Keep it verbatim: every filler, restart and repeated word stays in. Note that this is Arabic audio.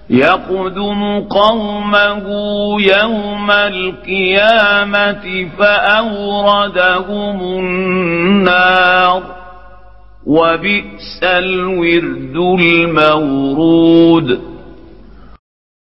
يقدم قومه يوم القيامة فأوردهم النار وبئس الورد المورود.